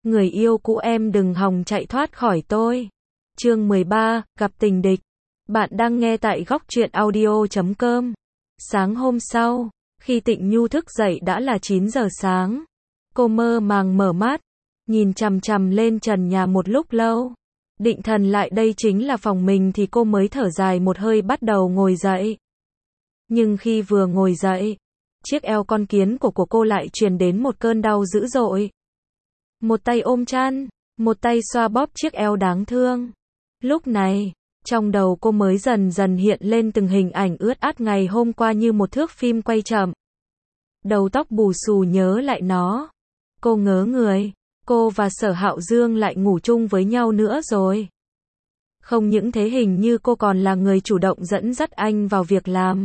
người yêu cũ em đừng hòng chạy thoát khỏi tôi. Chương 13, gặp tình địch. Bạn đang nghe tại góc truyện audio.com. Sáng hôm sau, khi Tịnh Nhu thức dậy đã là 9 giờ sáng. Cô mơ màng mở mắt, nhìn chằm chằm lên trần nhà một lúc lâu. Định thần lại đây chính là phòng mình thì cô mới thở dài một hơi bắt đầu ngồi dậy. Nhưng khi vừa ngồi dậy, chiếc eo con kiến của cô lại truyền đến một cơn đau dữ dội. Một tay ôm chăn, một tay xoa bóp chiếc eo đáng thương. Lúc này, trong đầu cô mới dần dần hiện lên từng hình ảnh ướt át ngày hôm qua như một thước phim quay chậm. Đầu tóc bù xù nhớ lại nó. Cô ngớ người, cô và Sở Hạo Dương lại ngủ chung với nhau nữa rồi. Không những thế hình như cô còn là người chủ động dẫn dắt anh vào việc làm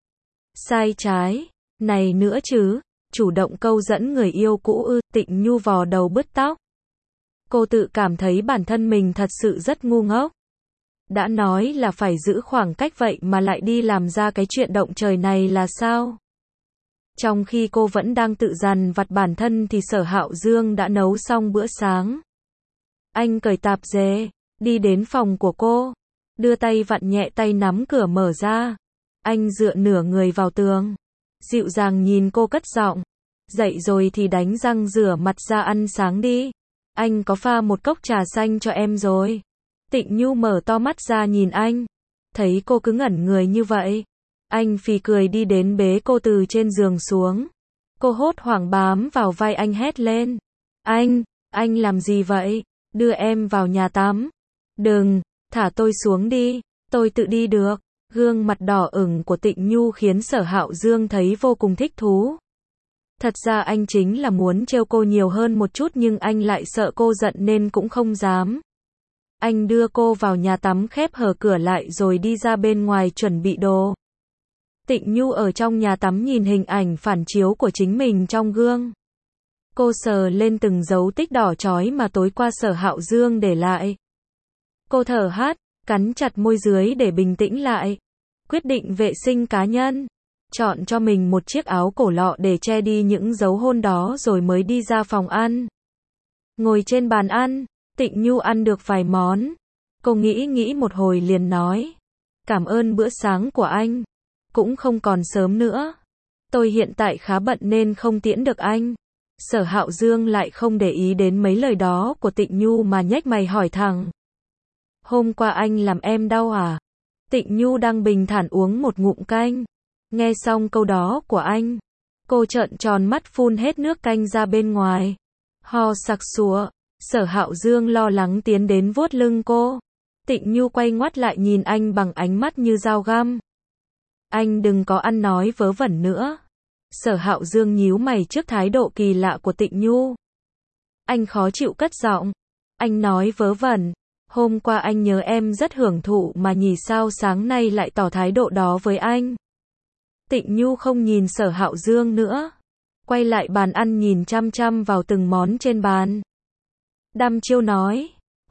sai trái này nữa chứ, chủ động câu dẫn người yêu cũ ư? Tịnh Nhu vò đầu bứt tóc. Cô tự cảm thấy bản thân mình thật sự rất ngu ngốc. Đã nói là phải giữ khoảng cách vậy mà lại đi làm ra cái chuyện động trời này là sao? Trong khi cô vẫn đang tự dằn vặt bản thân thì Sở Hạo Dương đã nấu xong bữa sáng. Anh cởi tạp dề, đi đến phòng của cô, đưa tay vặn nhẹ tay nắm cửa mở ra. Anh dựa nửa người vào tường, dịu dàng nhìn cô cất giọng, dậy rồi thì đánh răng rửa mặt ra ăn sáng đi. Anh có pha một cốc trà xanh cho em rồi. Tịnh Nhu mở to mắt ra nhìn anh, thấy cô cứ ngẩn người như vậy. Anh phì cười đi đến bế cô từ trên giường xuống. Cô hốt hoảng bám vào vai anh hét lên. Anh làm gì vậy? Đưa em vào nhà tắm. Đừng, thả tôi xuống đi, tôi tự đi được. Gương mặt đỏ ửng của Tịnh Nhu khiến Sở Hạo Dương thấy vô cùng thích thú. Thật ra anh chính là muốn trêu cô nhiều hơn một chút nhưng anh lại sợ cô giận nên cũng không dám. Anh đưa cô vào nhà tắm khép hờ cửa lại rồi đi ra bên ngoài chuẩn bị đồ. Tịnh Nhu ở trong nhà tắm nhìn hình ảnh phản chiếu của chính mình trong gương. Cô sờ lên từng dấu tích đỏ chói mà tối qua Sở Hạo Dương để lại. Cô thở hắt, cắn chặt môi dưới để bình tĩnh lại. Quyết định vệ sinh cá nhân. Chọn cho mình một chiếc áo cổ lọ để che đi những dấu hôn đó rồi mới đi ra phòng ăn. Ngồi trên bàn ăn, Tịnh Nhu ăn được vài món. Cô nghĩ một hồi liền nói. Cảm ơn bữa sáng của anh. Cũng không còn sớm nữa. Tôi hiện tại khá bận nên không tiễn được anh. Sở Hạo Dương lại không để ý đến mấy lời đó của Tịnh Nhu mà nhếch mày hỏi thẳng. Hôm qua anh làm em đau à? Tịnh Nhu đang bình thản uống một ngụm canh. Nghe xong câu đó của anh, cô trợn tròn mắt phun hết nước canh ra bên ngoài. Ho sặc sụa. Sở Hạo Dương lo lắng tiến đến vuốt lưng cô. Tịnh Nhu quay ngoắt lại nhìn anh bằng ánh mắt như dao găm. Anh đừng có ăn nói vớ vẩn nữa. Sở Hạo Dương nhíu mày trước thái độ kỳ lạ của Tịnh Nhu. Anh khó chịu cất giọng. Anh nói vớ vẩn. Hôm qua anh nhớ em rất hưởng thụ mà nhỉ sao sáng nay lại tỏ thái độ đó với anh. Tịnh Nhu không nhìn Sở Hạo Dương nữa. Quay lại bàn ăn nhìn chăm chăm vào từng món trên bàn. Đăm chiêu nói.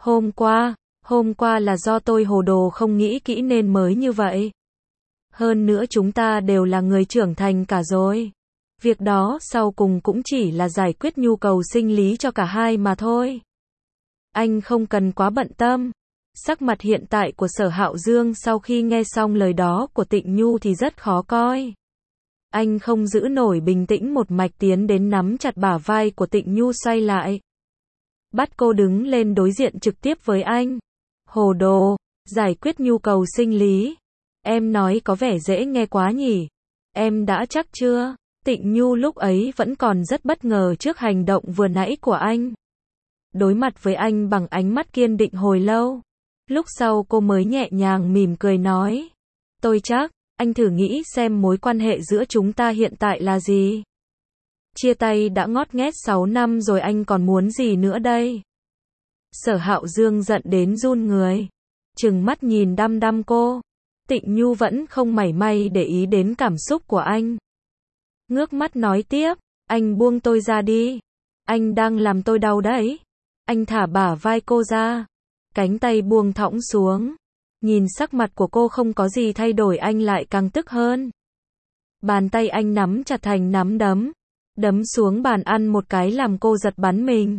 Hôm qua là do tôi hồ đồ không nghĩ kỹ nên mới như vậy. Hơn nữa chúng ta đều là người trưởng thành cả rồi. Việc đó sau cùng cũng chỉ là giải quyết nhu cầu sinh lý cho cả hai mà thôi. Anh không cần quá bận tâm. Sắc mặt hiện tại của Sở Hạo Dương sau khi nghe xong lời đó của Tịnh Nhu thì rất khó coi. Anh không giữ nổi bình tĩnh một mạch tiến đến nắm chặt bả vai của Tịnh Nhu xoay lại. Bắt cô đứng lên đối diện trực tiếp với anh. Hồ đồ, giải quyết nhu cầu sinh lý. Em nói có vẻ dễ nghe quá nhỉ. Em đã chắc chưa? Tịnh Nhu lúc ấy vẫn còn rất bất ngờ trước hành động vừa nãy của anh. Đối mặt với anh bằng ánh mắt kiên định hồi lâu. Lúc sau cô mới nhẹ nhàng mỉm cười nói. Tôi chắc, anh thử nghĩ xem mối quan hệ giữa chúng ta hiện tại là gì. Chia tay đã ngót nghét 6 năm rồi anh còn muốn gì nữa đây? Sở Hạo Dương giận đến run người. Trừng mắt nhìn đăm đăm cô. Tịnh Nhu vẫn không mảy may để ý đến cảm xúc của anh. Ngước mắt nói tiếp. Anh buông tôi ra đi. Anh đang làm tôi đau đấy. Anh thả bả vai cô ra. Cánh tay buông thõng xuống. Nhìn sắc mặt của cô không có gì thay đổi anh lại càng tức hơn. Bàn tay anh nắm chặt thành nắm đấm. Đấm xuống bàn ăn một cái làm cô giật bắn mình.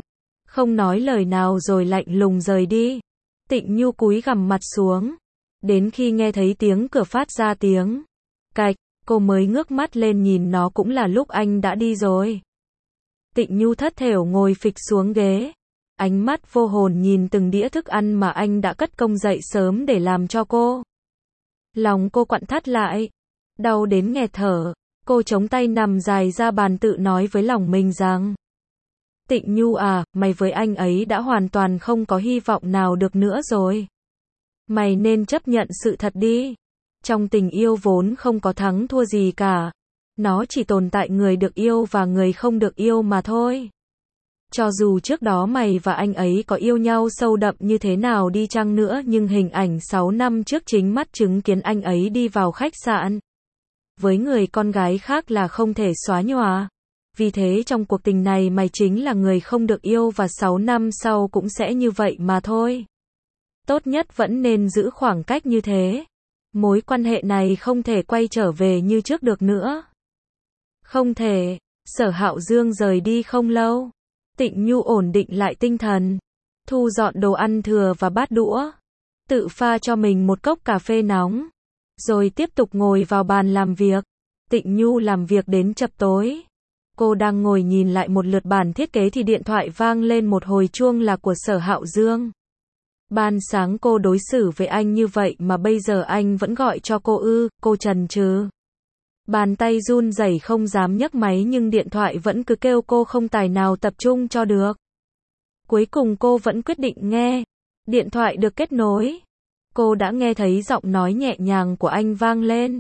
Không nói lời nào rồi lạnh lùng rời đi. Tịnh Nhu cúi gằm mặt xuống. Đến khi nghe thấy tiếng cửa phát ra tiếng cạch, cô mới ngước mắt lên nhìn nó, cũng là lúc anh đã đi rồi. Tịnh Nhu thất thểu ngồi phịch xuống ghế. Ánh mắt vô hồn nhìn từng đĩa thức ăn mà anh đã cất công dậy sớm để làm cho cô. Lòng cô quặn thắt lại. Đau đến nghẹt thở. Cô chống tay nằm dài ra bàn tự nói với lòng mình rằng: Tịnh Nhu à, mày với anh ấy đã hoàn toàn không có hy vọng nào được nữa rồi. Mày nên chấp nhận sự thật đi. Trong tình yêu vốn không có thắng thua gì cả. Nó chỉ tồn tại người được yêu và người không được yêu mà thôi. Cho dù trước đó mày và anh ấy có yêu nhau sâu đậm như thế nào đi chăng nữa, nhưng hình ảnh 6 năm trước chính mắt chứng kiến anh ấy đi vào khách sạn với người con gái khác là không thể xóa nhòa. Vì thế trong cuộc tình này mày chính là người không được yêu và 6 năm sau cũng sẽ như vậy mà thôi. Tốt nhất vẫn nên giữ khoảng cách như thế. Mối quan hệ này không thể quay trở về như trước được nữa. Không thể. Sở Hạo Dương rời đi không lâu. Tịnh Nhu ổn định lại tinh thần. Thu dọn đồ ăn thừa và bát đũa. Tự pha cho mình một cốc cà phê nóng. Rồi tiếp tục ngồi vào bàn làm việc. Tịnh Nhu làm việc đến chập tối. Cô đang ngồi nhìn lại một lượt bản thiết kế thì điện thoại vang lên một hồi chuông, là của Sở Hạo Dương. Ban sáng cô đối xử với anh như vậy mà bây giờ anh vẫn gọi cho cô ư? Cô chần chừ. Bàn tay run rẩy không dám nhấc máy, nhưng điện thoại vẫn cứ kêu, cô không tài nào tập trung cho được. Cuối cùng cô vẫn quyết định nghe. Điện thoại được kết nối. Cô đã nghe thấy giọng nói nhẹ nhàng của anh vang lên.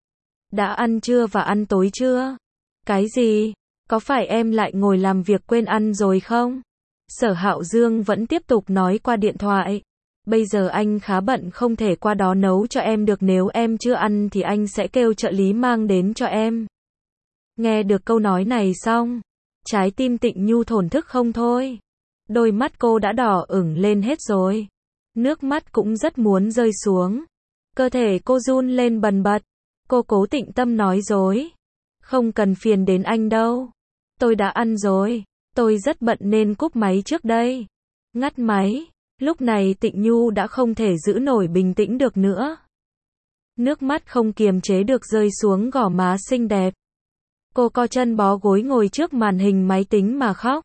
Đã ăn trưa và ăn tối chưa? Cái gì? Có phải em lại ngồi làm việc quên ăn rồi không? Sở Hạo Dương vẫn tiếp tục nói qua điện thoại. Bây giờ anh khá bận không thể qua đó nấu cho em được, nếu em chưa ăn thì anh sẽ kêu trợ lý mang đến cho em. Nghe được câu nói này xong, trái tim Tịnh Nhu thổn thức không thôi. Đôi mắt cô đã đỏ ửng lên hết rồi. Nước mắt cũng rất muốn rơi xuống. Cơ thể cô run lên bần bật. Cô cố tĩnh tâm nói dối. Không cần phiền đến anh đâu. Tôi đã ăn rồi. Tôi rất bận nên cúp máy trước đây. Ngắt máy. Lúc này Tịnh Nhu đã không thể giữ nổi bình tĩnh được nữa. Nước mắt không kiềm chế được rơi xuống gò má xinh đẹp. Cô co chân bó gối ngồi trước màn hình máy tính mà khóc.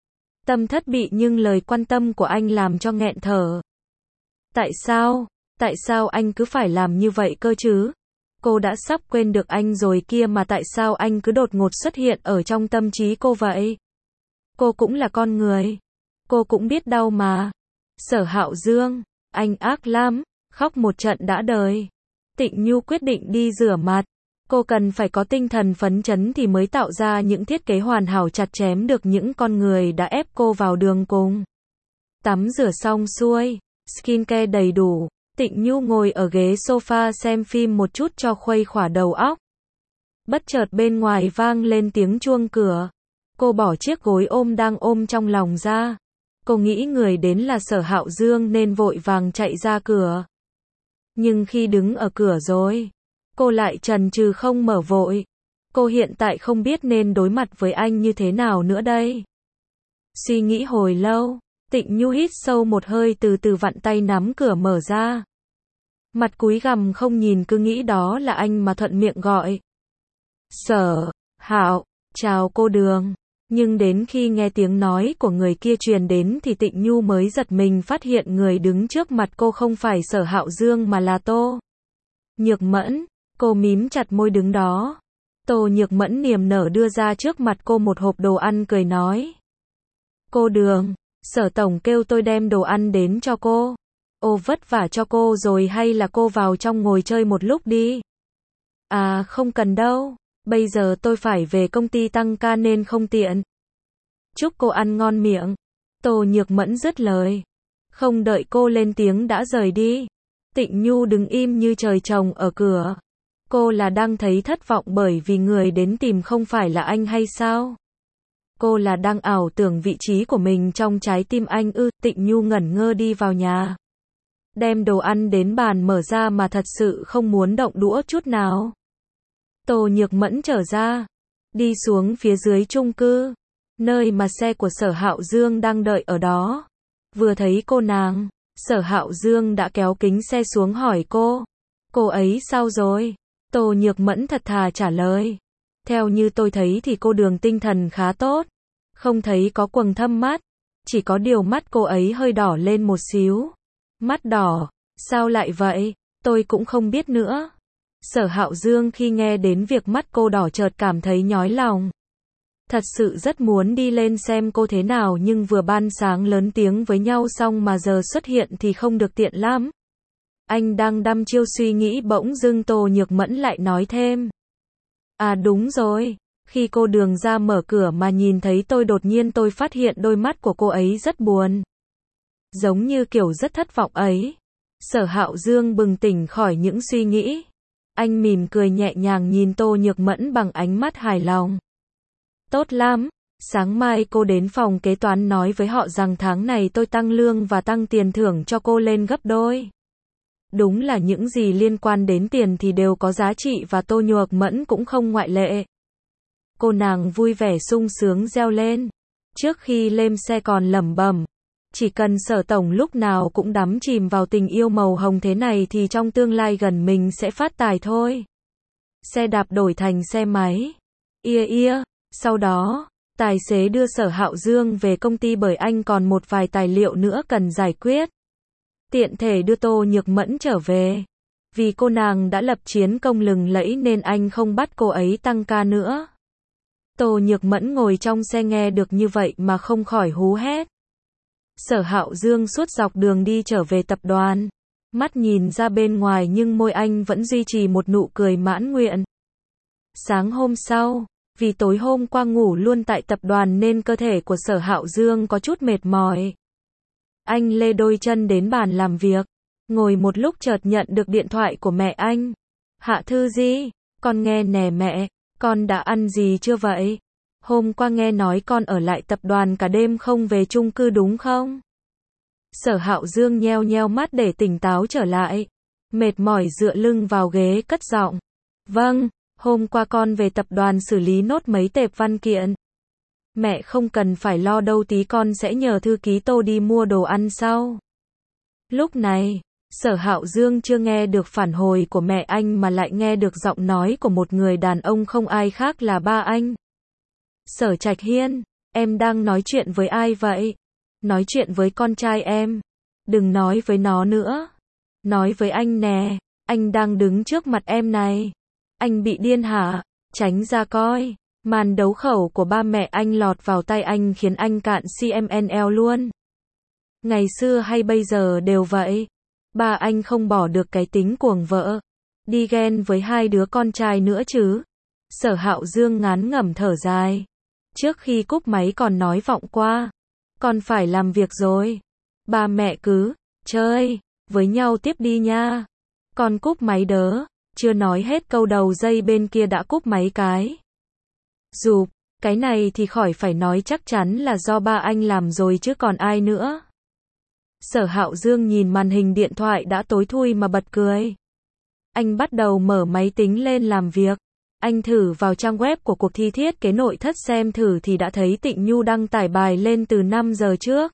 Tâm thất bị nhưng lời quan tâm của anh làm cho nghẹn thở. Tại sao? Tại sao anh cứ phải làm như vậy cơ chứ? Cô đã sắp quên được anh rồi kia mà tại sao anh cứ đột ngột xuất hiện ở trong tâm trí cô vậy? Cô cũng là con người. Cô cũng biết đau mà. Sở Hạo Dương, anh ác lắm, khóc một trận đã đời. Tịnh Nhu quyết định đi rửa mặt. Cô cần phải có tinh thần phấn chấn thì mới tạo ra những thiết kế hoàn hảo chặt chém được những con người đã ép cô vào đường cùng. Tắm rửa xong xuôi, skincare đầy đủ, Tịnh Nhu ngồi ở ghế sofa xem phim một chút cho khuây khỏa đầu óc. Bất chợt bên ngoài vang lên tiếng chuông cửa. Cô bỏ chiếc gối ôm đang ôm trong lòng ra. Cô nghĩ người đến là Sở Hạo Dương nên vội vàng chạy ra cửa. Nhưng khi đứng ở cửa rồi, cô lại chần chừ không mở vội. Cô hiện tại không biết nên đối mặt với anh như thế nào nữa đây. Suy nghĩ hồi lâu, Tịnh Nhu hít sâu một hơi, từ từ vặn tay nắm cửa mở ra. Mặt cúi gằm không nhìn, cứ nghĩ đó là anh mà thuận miệng gọi. Sở Hạo, chào cô Đường. Nhưng đến khi nghe tiếng nói của người kia truyền đến thì Tịnh Nhu mới giật mình, phát hiện người đứng trước mặt cô không phải Sở Hạo Dương mà là Tô Nhược Mẫn. Cô mím chặt môi đứng đó. Tô Nhược Mẫn niềm nở đưa ra trước mặt cô một hộp đồ ăn, cười nói. Cô Đường, Sở Tổng kêu tôi đem đồ ăn đến cho cô. Ô, vất vả cho cô rồi, hay là cô vào trong ngồi chơi một lúc đi. À không cần đâu. Bây giờ tôi phải về công ty tăng ca nên không tiện. Chúc cô ăn ngon miệng. Tô Nhược Mẫn dứt lời. Không đợi cô lên tiếng đã rời đi. Tịnh Nhu đứng im như trời trồng ở cửa. Cô là đang thấy thất vọng bởi vì người đến tìm không phải là anh hay sao? Cô là đang ảo tưởng vị trí của mình trong trái tim anh ư? Tịnh Nhu ngẩn ngơ đi vào nhà. Đem đồ ăn đến bàn mở ra mà thật sự không muốn động đũa chút nào. Tô Nhược Mẫn trở ra. Đi xuống phía dưới chung cư. nơi mà xe của Sở Hạo Dương đang đợi ở đó. Vừa thấy cô nàng, Sở Hạo Dương đã kéo kính xe xuống hỏi cô ấy sao rồi? Tô Nhược Mẫn thật thà trả lời. Theo như tôi thấy thì cô Đường tinh thần khá tốt, không thấy có quầng thâm mắt, chỉ có điều mắt cô ấy hơi đỏ lên một xíu. Mắt đỏ, sao lại vậy? Tôi cũng không biết nữa. Sở Hạo Dương khi nghe đến việc mắt cô đỏ chợt cảm thấy nhói lòng. Thật sự rất muốn đi lên xem cô thế nào nhưng vừa ban sáng lớn tiếng với nhau xong mà giờ xuất hiện thì không được tiện lắm. Anh đang đăm chiêu suy nghĩ bỗng dưng Tô Nhược Mẫn lại nói thêm. À đúng rồi, khi cô Đường ra mở cửa mà nhìn thấy tôi đột nhiên tôi phát hiện đôi mắt của cô ấy rất buồn. Giống như kiểu rất thất vọng ấy. Sở Hạo Dương bừng tỉnh khỏi những suy nghĩ. Anh mỉm cười nhẹ nhàng nhìn Tô Nhược Mẫn bằng ánh mắt hài lòng. Tốt lắm, sáng mai cô đến phòng kế toán nói với họ rằng tháng này tôi tăng lương và tăng tiền thưởng cho cô lên gấp đôi. Đúng là những gì liên quan đến tiền thì đều có giá trị và Tô Nhược Mẫn cũng không ngoại lệ. Cô nàng vui vẻ sung sướng reo lên. Trước khi lên xe còn lẩm bẩm. Chỉ cần Sở tổng lúc nào cũng đắm chìm vào tình yêu màu hồng thế này thì trong tương lai gần mình sẽ phát tài thôi. Xe đạp đổi thành xe máy. Sau đó, tài xế đưa Sở Hạo Dương về công ty bởi anh còn một vài tài liệu nữa cần giải quyết. Tiện thể đưa Tô Nhược Mẫn trở về. Vì cô nàng đã lập chiến công lừng lẫy nên anh không bắt cô ấy tăng ca nữa. Tô Nhược Mẫn ngồi trong xe nghe được như vậy mà không khỏi hú hét. Sở Hạo Dương suốt dọc đường đi trở về tập đoàn. Mắt nhìn ra bên ngoài nhưng môi anh vẫn duy trì một nụ cười mãn nguyện. Sáng hôm sau, vì tối hôm qua ngủ luôn tại tập đoàn nên cơ thể của Sở Hạo Dương có chút mệt mỏi. Anh lê đôi chân đến bàn làm việc. Ngồi một lúc chợt nhận được điện thoại của mẹ anh. Hạ Thư Di, con nghe nè mẹ, con đã ăn gì chưa vậy? Hôm qua nghe nói con ở lại tập đoàn cả đêm không về chung cư đúng không? Sở Hạo Dương nheo nheo mắt để tỉnh táo trở lại. Mệt mỏi dựa lưng vào ghế cất giọng. Vâng, hôm qua con về tập đoàn xử lý nốt mấy tệp văn kiện. Mẹ không cần phải lo đâu, tí con sẽ nhờ thư ký Tô đi mua đồ ăn sau. Lúc này, Sở Hạo Dương chưa nghe được phản hồi của mẹ anh mà lại nghe được giọng nói của một người đàn ông không ai khác là ba anh. Sở Trạch Hiên, em đang nói chuyện với ai vậy? Nói chuyện với con trai em. Đừng nói với nó nữa. Nói với anh nè, anh đang đứng trước mặt em này. Anh bị điên hả? Tránh ra coi. Màn đấu khẩu của ba mẹ anh lọt vào tay anh khiến anh cạn CMNL luôn. Ngày xưa hay bây giờ đều vậy. Ba anh không bỏ được cái tính cuồng vợ. Đi ghen với hai đứa con trai nữa chứ. Sở Hạo Dương ngán ngẩm thở dài. Trước khi cúp máy còn nói vọng qua. Con phải làm việc rồi. Ba mẹ cứ chơi với nhau tiếp đi nha. Con cúp máy đớ. Chưa nói hết câu đầu dây bên kia đã cúp máy cái. Dù, cái này thì khỏi phải nói chắc chắn là do ba anh làm rồi chứ còn ai nữa. Sở Hạo Dương nhìn màn hình điện thoại đã tối thui mà bật cười. Anh bắt đầu mở máy tính lên làm việc. Anh thử vào trang web của cuộc thi thiết kế nội thất xem thử thì đã thấy Tịnh Nhu đăng tải bài lên từ 5 giờ trước.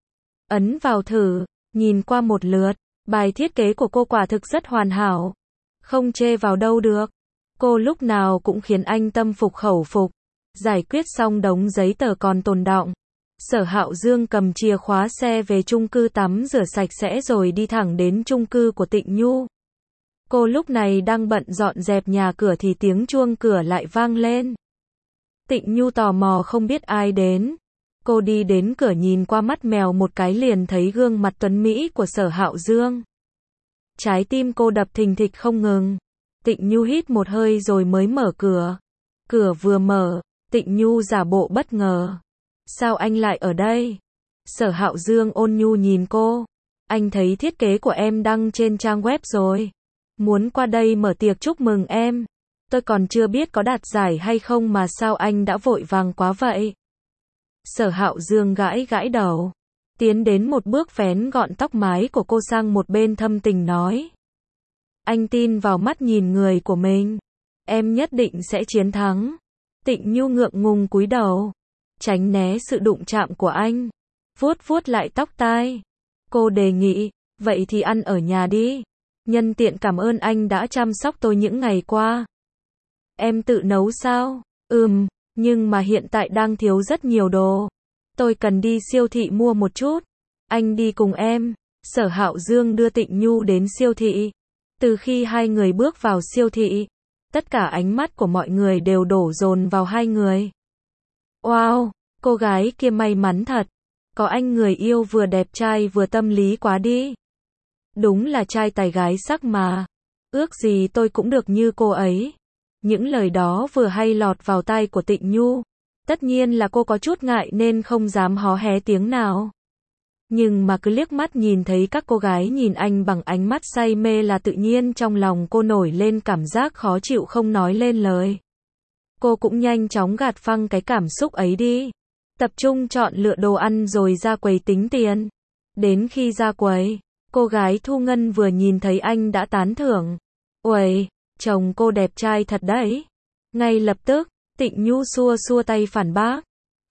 Ấn vào thử, nhìn qua một lượt, bài thiết kế của cô quả thực rất hoàn hảo. Không chê vào đâu được. Cô lúc nào cũng khiến anh tâm phục khẩu phục. Giải quyết xong đống giấy tờ còn tồn đọng. Sở Hạo Dương cầm chìa khóa xe về chung cư tắm rửa sạch sẽ rồi đi thẳng đến chung cư của Tịnh Nhu. Cô lúc này đang bận dọn dẹp nhà cửa thì tiếng chuông cửa lại vang lên. Tịnh Nhu tò mò không biết ai đến. Cô đi đến cửa nhìn qua mắt mèo một cái liền thấy gương mặt tuấn mỹ của Sở Hạo Dương. Trái tim cô đập thình thịch không ngừng. Tịnh Nhu hít một hơi rồi mới mở cửa. Cửa vừa mở, Tịnh Nhu giả bộ bất ngờ. Sao anh lại ở đây? Sở Hạo Dương ôn nhu nhìn cô. Anh thấy thiết kế của em đăng trên trang web rồi. Muốn qua đây mở tiệc chúc mừng em. Tôi còn chưa biết có đạt giải hay không mà sao anh đã vội vàng quá vậy? Sở Hạo Dương gãi gãi đầu. Tiến đến một bước vén gọn tóc mái của cô sang một bên thâm tình nói. Anh tin vào mắt nhìn người của mình. Em nhất định sẽ chiến thắng. Tịnh Nhu ngượng ngùng cúi đầu. tránh né sự đụng chạm của anh. Vuốt vuốt lại tóc tai. Cô đề nghị, vậy thì ăn ở nhà đi. Nhân tiện cảm ơn anh đã chăm sóc tôi những ngày qua. Em tự nấu sao? Nhưng mà hiện tại đang thiếu rất nhiều đồ. Tôi cần đi siêu thị mua một chút. Anh đi cùng em. Sở Hạo Dương đưa Tịnh Nhu đến siêu thị. Từ khi hai người bước vào siêu thị, tất cả ánh mắt của mọi người đều đổ dồn vào hai người. Wow, cô gái kia may mắn thật. Có anh người yêu vừa đẹp trai vừa tâm lý quá đi. Đúng là trai tài gái sắc mà. Ước gì tôi cũng được như cô ấy. Những lời đó vừa hay lọt vào tai của Tịnh Nhu. Tất nhiên là cô có chút ngại nên không dám hó hé tiếng nào. Nhưng mà cứ liếc mắt nhìn thấy các cô gái nhìn anh bằng ánh mắt say mê là tự nhiên trong lòng cô nổi lên cảm giác khó chịu không nói lên lời. Cô cũng nhanh chóng gạt phăng cái cảm xúc ấy đi. Tập trung chọn lựa đồ ăn rồi ra quầy tính tiền. Đến khi ra quầy, cô gái thu ngân vừa nhìn thấy anh đã tán thưởng. Uầy, chồng cô đẹp trai thật đấy. Ngay lập tức, Tịnh Nhu xua xua tay phản bác.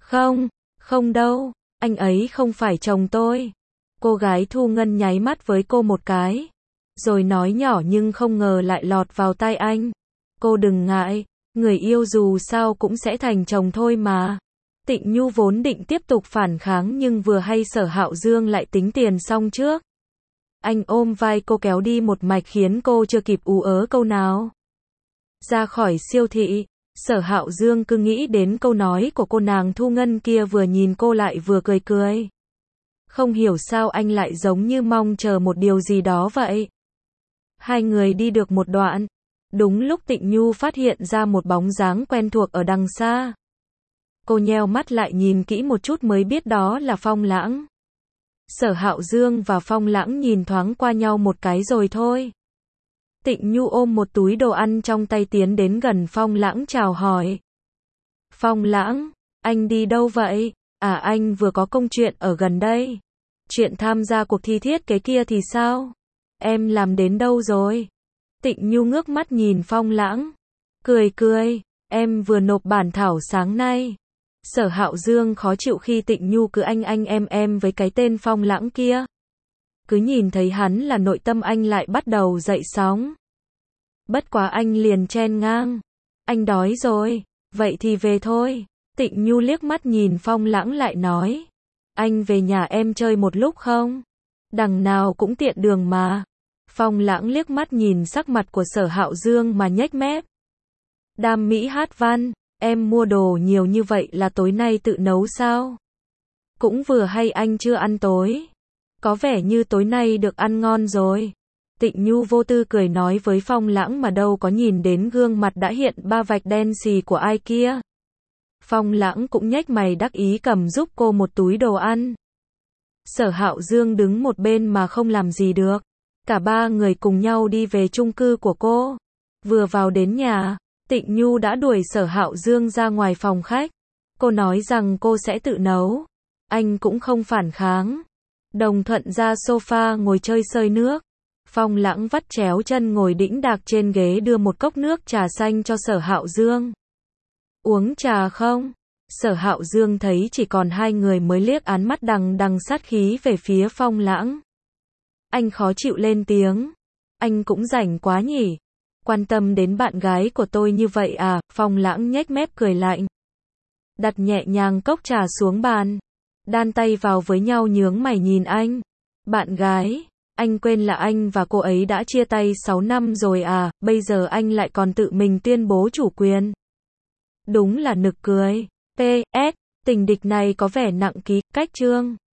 Không đâu, anh ấy không phải chồng tôi. Cô gái thu ngân nháy mắt với cô một cái. Rồi nói nhỏ nhưng không ngờ lại lọt vào tai anh. Cô đừng ngại, người yêu dù sao cũng sẽ thành chồng thôi mà. Tịnh Nhu vốn định tiếp tục phản kháng nhưng vừa hay Sở Hạo Dương lại tính tiền xong trước. Anh ôm vai cô kéo đi một mạch khiến cô chưa kịp ú ớ câu nào. Ra khỏi siêu thị, Sở Hạo Dương cứ nghĩ đến câu nói của cô nàng thu ngân kia vừa nhìn cô lại vừa cười cười. Không hiểu sao anh lại giống như mong chờ một điều gì đó vậy. Hai người đi được một đoạn. Đúng lúc Tịnh Nhu phát hiện ra một bóng dáng quen thuộc ở đằng xa. Cô nheo mắt lại nhìn kỹ một chút mới biết đó là Phong Lãng. Sở Hạo Dương và Phong Lãng nhìn thoáng qua nhau một cái rồi thôi. Tịnh Nhu ôm một túi đồ ăn trong tay tiến đến gần Phong Lãng chào hỏi. Phong Lãng, anh đi đâu vậy? À, anh vừa có công chuyện ở gần đây. Chuyện tham gia cuộc thi thiết kế kia thì sao? Em làm đến đâu rồi? Tịnh Nhu ngước mắt nhìn Phong Lãng. Cười, em vừa nộp bản thảo sáng nay. Sở Hạo Dương khó chịu khi Tịnh Nhu cứ anh em với cái tên Phong Lãng kia. Cứ nhìn thấy hắn là nội tâm anh lại bắt đầu dậy sóng. Bất quá anh liền chen ngang. Anh đói rồi, vậy thì về thôi. Tịnh Nhu liếc mắt nhìn Phong Lãng lại nói. Anh về nhà em chơi một lúc không? Đằng nào cũng tiện đường mà. Phong Lãng liếc mắt nhìn sắc mặt của Sở Hạo Dương mà nhếch mép. Đam mỹ hát văn, em mua đồ nhiều như vậy là tối nay tự nấu sao? Cũng vừa hay anh chưa ăn tối. Có vẻ như tối nay được ăn ngon rồi. Tịnh Nhu vô tư cười nói với Phong Lãng mà đâu có nhìn đến gương mặt đã hiện ba vạch đen xì của ai kia. Phong Lãng cũng nhếch mày đắc ý cầm giúp cô một túi đồ ăn. Sở Hạo Dương đứng một bên mà không làm gì được. Cả ba người cùng nhau đi về chung cư của cô. Vừa vào đến nhà, Tịnh Nhu đã đuổi Sở Hạo Dương ra ngoài phòng khách. Cô nói rằng cô sẽ tự nấu. Anh cũng không phản kháng. Đồng thuận ra sofa ngồi chơi sơi nước. Phong Lãng vắt chéo chân ngồi đĩnh đạc trên ghế đưa một cốc nước trà xanh cho Sở Hạo Dương. Uống trà không? Sở Hạo Dương thấy chỉ còn hai người mới liếc ánh mắt đằng sát khí về phía Phong Lãng. Anh khó chịu lên tiếng. Anh cũng rảnh quá nhỉ? Quan tâm đến bạn gái của tôi như vậy à? Phong Lãng nhếch mép cười lạnh. Đặt nhẹ nhàng cốc trà xuống bàn. Đan tay vào với nhau nhướng mày nhìn anh. Bạn gái, anh quên là anh và cô ấy đã chia tay 6 năm rồi à, bây giờ anh lại còn tự mình tuyên bố chủ quyền. Đúng là nực cười. PS, tình địch này có vẻ nặng ký, cách chương.